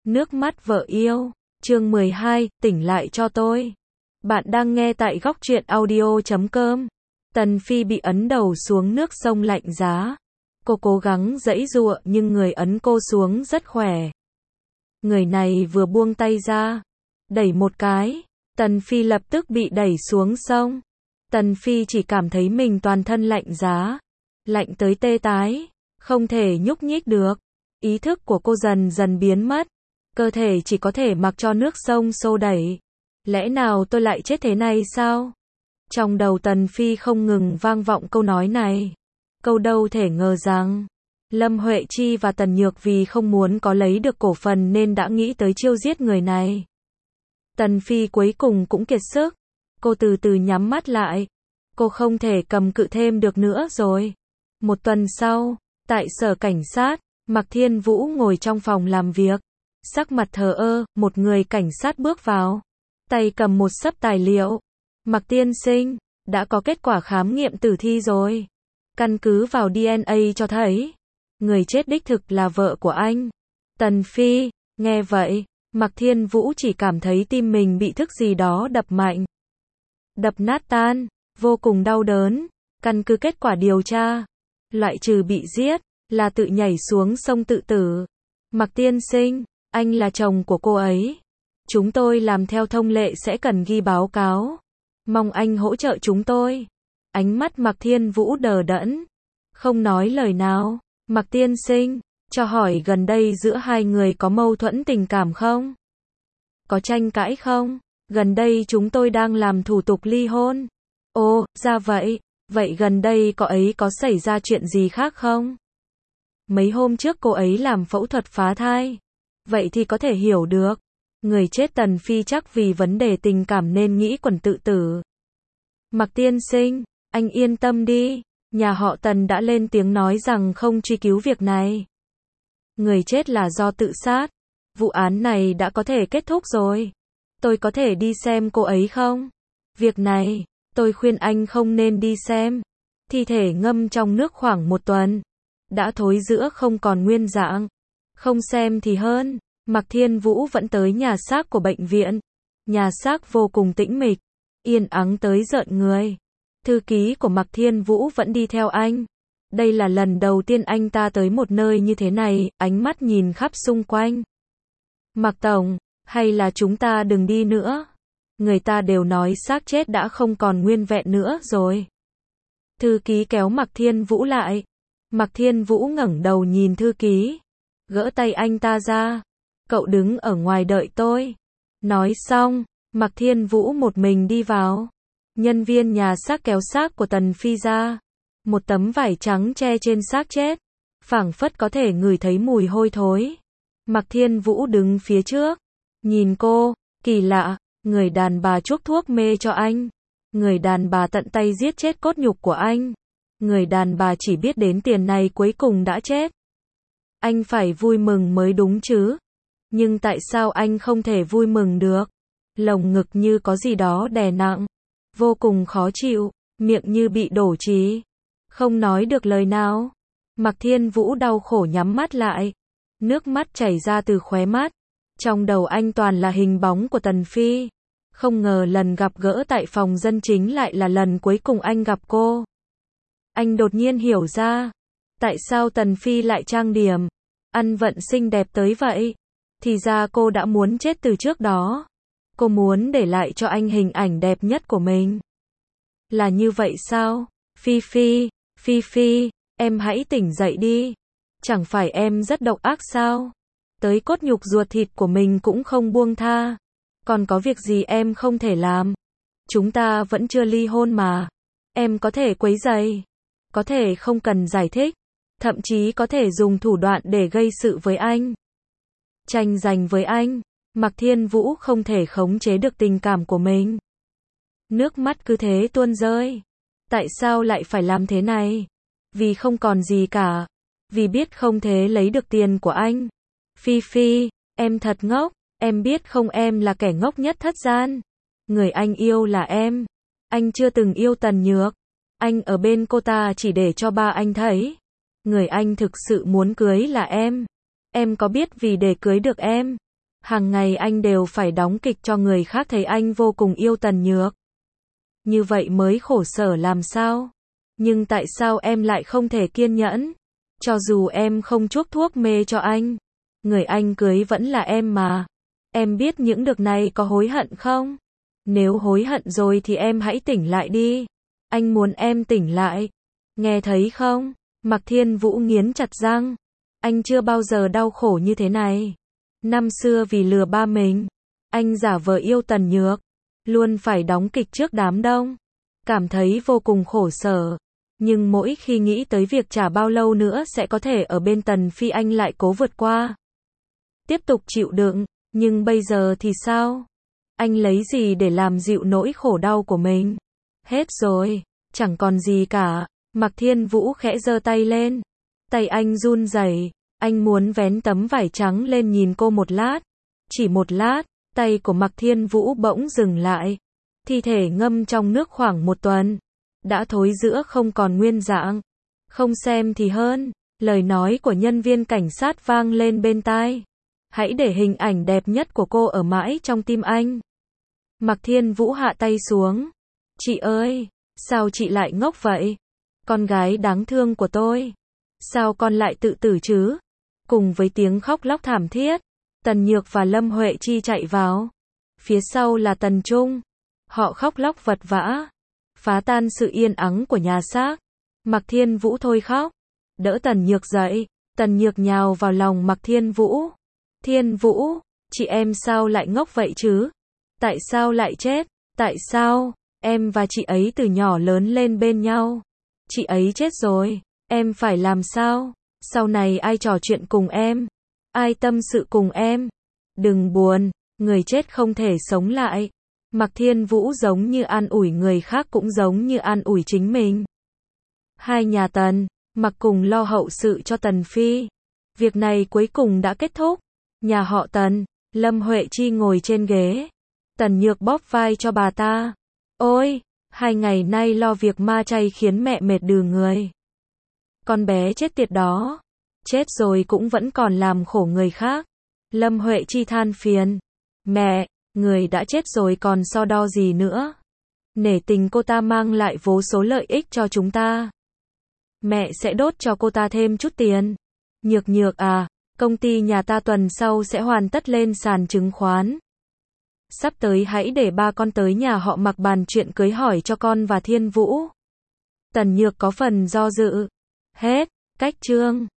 Nước mắt vợ yêu. Chương 12, tỉnh lại cho tôi. Bạn đang nghe tại góc truyện audio.com. Tần Phi bị ấn đầu xuống nước sông lạnh giá. Cô cố gắng giãy giụa nhưng người ấn cô xuống rất khỏe. Người này vừa buông tay ra, đẩy một cái, Tần Phi lập tức bị đẩy xuống sông. Tần Phi chỉ cảm thấy mình toàn thân lạnh giá, lạnh tới tê tái, không thể nhúc nhích được. Ý thức của cô dần dần biến mất, cơ thể chỉ có thể mặc cho nước sông xô đẩy. Lẽ nào tôi lại chết thế này sao? Trong đầu Tần Phi không ngừng vang vọng câu nói này. Câu đâu thể ngờ rằng Lâm Huệ Chi và Tần Nhược vì không muốn có lấy được cổ phần nên đã nghĩ tới chiêu giết người này. Tần Phi cuối cùng cũng kiệt sức. Cô từ từ nhắm mắt lại. Cô không thể cầm cự thêm được nữa rồi. Một tuần sau, tại sở cảnh sát, Mạc Thiên Vũ ngồi trong phòng làm việc. Sắc mặt thờ ơ, một người cảnh sát bước vào. Tay cầm một xấp tài liệu. Mạc tiên sinh, đã có kết quả khám nghiệm tử thi rồi. Căn cứ vào DNA cho thấy, người chết đích thực là vợ của anh. Tần Phi, nghe vậy, Mạc Thiên Vũ chỉ cảm thấy tim mình bị thứ gì đó đập mạnh. Đập nát tan, vô cùng đau đớn. Căn cứ kết quả điều tra, loại trừ bị giết, là tự nhảy xuống sông tự tử. Mạc tiên sinh, anh là chồng của cô ấy. Chúng tôi làm theo thông lệ sẽ cần ghi báo cáo. Mong anh hỗ trợ chúng tôi. Ánh mắt Mạc Thiên Vũ đờ đẫn, không nói lời nào. Mạc tiên sinh, cho hỏi gần đây giữa hai người có mâu thuẫn tình cảm không? Có tranh cãi không? Gần đây chúng tôi đang làm thủ tục ly hôn. Ồ, ra vậy. Vậy gần đây cô ấy có xảy ra chuyện gì khác không? Mấy hôm trước cô ấy làm phẫu thuật phá thai. Vậy thì có thể hiểu được. Người chết Tần Phi chắc vì vấn đề tình cảm nên nghĩ quẩn tự tử. Mạc tiên sinh, anh yên tâm đi. Nhà họ Tần đã lên tiếng nói rằng không truy cứu việc này. Người chết là do tự sát. Vụ án này đã có thể kết thúc rồi. Tôi có thể đi xem cô ấy không? Việc này, tôi khuyên anh không nên đi xem. Thi thể ngâm trong nước khoảng 1 tuần. Đã thối rữa không còn nguyên dạng. Không xem thì hơn. Mạc Thiên Vũ vẫn tới nhà xác của bệnh viện. Nhà xác vô cùng tĩnh mịch, yên ắng tới rợn người. Thư ký của Mạc Thiên Vũ vẫn đi theo anh. Đây là lần đầu tiên anh ta tới một nơi như thế này, ánh mắt nhìn khắp xung quanh. Mạc Tổng, hay là chúng ta đừng đi nữa? Người ta đều nói xác chết đã không còn nguyên vẹn nữa rồi. Thư ký kéo Mạc Thiên Vũ lại. Mạc Thiên Vũ ngẩng đầu nhìn thư ký, gỡ tay anh ta ra. Cậu đứng ở ngoài đợi tôi. Nói xong, Mạc Thiên Vũ một mình đi vào. Nhân viên nhà xác kéo xác của Tần Phi ra. Một tấm vải trắng che trên xác chết. Phảng phất có thể ngửi thấy mùi hôi thối. Mạc Thiên Vũ đứng phía trước. Nhìn cô, kỳ lạ, người đàn bà chuốc thuốc mê cho anh. Người đàn bà tận tay giết chết cốt nhục của anh. Người đàn bà chỉ biết đến tiền này cuối cùng đã chết. Anh phải vui mừng mới đúng chứ. Nhưng tại sao anh không thể vui mừng được? Lồng ngực như có gì đó đè nặng. Vô cùng khó chịu, miệng như bị đổ trì. Không nói được lời nào. Mạc Thiên Vũ đau khổ nhắm mắt lại. Nước mắt chảy ra từ khóe mắt. Trong đầu anh toàn là hình bóng của Tần Phi. Không ngờ lần gặp gỡ tại phòng dân chính lại là lần cuối cùng anh gặp cô. Anh đột nhiên hiểu ra. Tại sao Tần Phi lại trang điểm, ăn vận xinh đẹp tới vậy? Thì ra cô đã muốn chết từ trước đó. Cô muốn để lại cho anh hình ảnh đẹp nhất của mình. Là như vậy sao? Phi Phi, Phi Phi, em hãy tỉnh dậy đi. Chẳng phải em rất độc ác sao? Tới cốt nhục ruột thịt của mình cũng không buông tha. Còn có việc gì em không thể làm? Chúng ta vẫn chưa ly hôn mà. Em có thể quấy rầy. Có thể không cần giải thích. Thậm chí có thể dùng thủ đoạn để gây sự với anh. Tranh giành với anh. Mạc Thiên Vũ không thể khống chế được tình cảm của mình. Nước mắt cứ thế tuôn rơi. Tại sao lại phải làm thế này? Vì không còn gì cả. Vì biết không thể lấy được tiền của anh. Phi Phi, em thật ngốc. Em biết không, em là kẻ ngốc nhất thất gian. Người anh yêu là em. Anh chưa từng yêu Tần Nhược. Anh ở bên cô ta chỉ để cho ba anh thấy. Người anh thực sự muốn cưới là em. Em có biết vì để cưới được em, Hàng ngày anh đều phải đóng kịch cho người khác thấy anh vô cùng yêu Tần Nhược. Như vậy mới khổ sở làm sao? Nhưng tại sao em lại không thể kiên nhẫn? Cho dù em không chuốc thuốc mê cho anh, người anh cưới vẫn là em mà. Em biết những được này có hối hận không? Nếu hối hận rồi thì em hãy tỉnh lại đi. Anh muốn em tỉnh lại. Nghe thấy không? Mạc Thiên Vũ nghiến chặt răng. Anh chưa bao giờ đau khổ như thế này. Năm xưa vì lừa ba mình, anh giả vờ yêu Tần Nhược, luôn phải đóng kịch trước đám đông. Cảm thấy vô cùng khổ sở. Nhưng mỗi khi nghĩ tới việc chả bao lâu nữa sẽ có thể ở bên Tần Phi anh lại cố vượt qua. Tiếp tục chịu đựng. Nhưng bây giờ thì sao? Anh lấy gì để làm dịu nỗi khổ đau của mình? Hết rồi, chẳng còn gì cả. Mạc Thiên Vũ khẽ giơ tay lên. Tay anh run rẩy, anh muốn vén tấm vải trắng lên nhìn cô một lát. Chỉ một lát, tay của Mạc Thiên Vũ bỗng dừng lại. Thi thể ngâm trong nước khoảng 1 tuần. Đã thối rữa không còn nguyên dạng. Không xem thì hơn. Lời nói của nhân viên cảnh sát vang lên bên tai. Hãy để hình ảnh đẹp nhất của cô ở mãi trong tim anh. Mạc Thiên Vũ hạ tay xuống. Chị ơi, sao chị lại ngốc vậy? Con gái đáng thương của tôi. Sao con lại tự tử chứ? Cùng với tiếng khóc lóc thảm thiết, Tần Nhược và Lâm Huệ Chi chạy vào. Phía sau là Tần Trung. Họ khóc lóc vật vã, phá tan sự yên ắng của nhà xác. Mạc Thiên Vũ thôi khóc, đỡ Tần Nhược dậy. Tần Nhược nhào vào lòng Mạc Thiên Vũ. Thiên Vũ, chị em sao lại ngốc vậy chứ? Tại sao lại chết? Tại sao? Em và chị ấy từ nhỏ lớn lên bên nhau. Chị ấy chết rồi, em phải làm sao? Sau này ai trò chuyện cùng em? Ai tâm sự cùng em? Đừng buồn, người chết không thể sống lại. Mạc Thiên Vũ giống như an ủi người khác cũng giống như an ủi chính mình. Hai nhà Tần, Mạc cùng lo hậu sự cho Tần Phi. Việc này cuối cùng đã kết thúc. Nhà họ Tần, Lâm Huệ Chi ngồi trên ghế. Tần Nhược bóp vai cho bà ta. Ôi, 2 ngày nay lo việc ma chay khiến mẹ mệt đừ người. Con bé chết tiệt đó. Chết rồi cũng vẫn còn làm khổ người khác. Lâm Huệ Chi than phiền. Mẹ, người đã chết rồi còn so đo gì nữa. Nể tình cô ta mang lại vô số lợi ích cho chúng ta. Mẹ sẽ đốt cho cô ta thêm chút tiền. Nhược Nhược à, công ty nhà ta tuần sau sẽ hoàn tất lên sàn chứng khoán. Sắp tới hãy để ba con tới nhà họ Mạc bàn chuyện cưới hỏi cho con và Thiên Vũ. Tần Nhược có phần do dự. Hết, cách chương.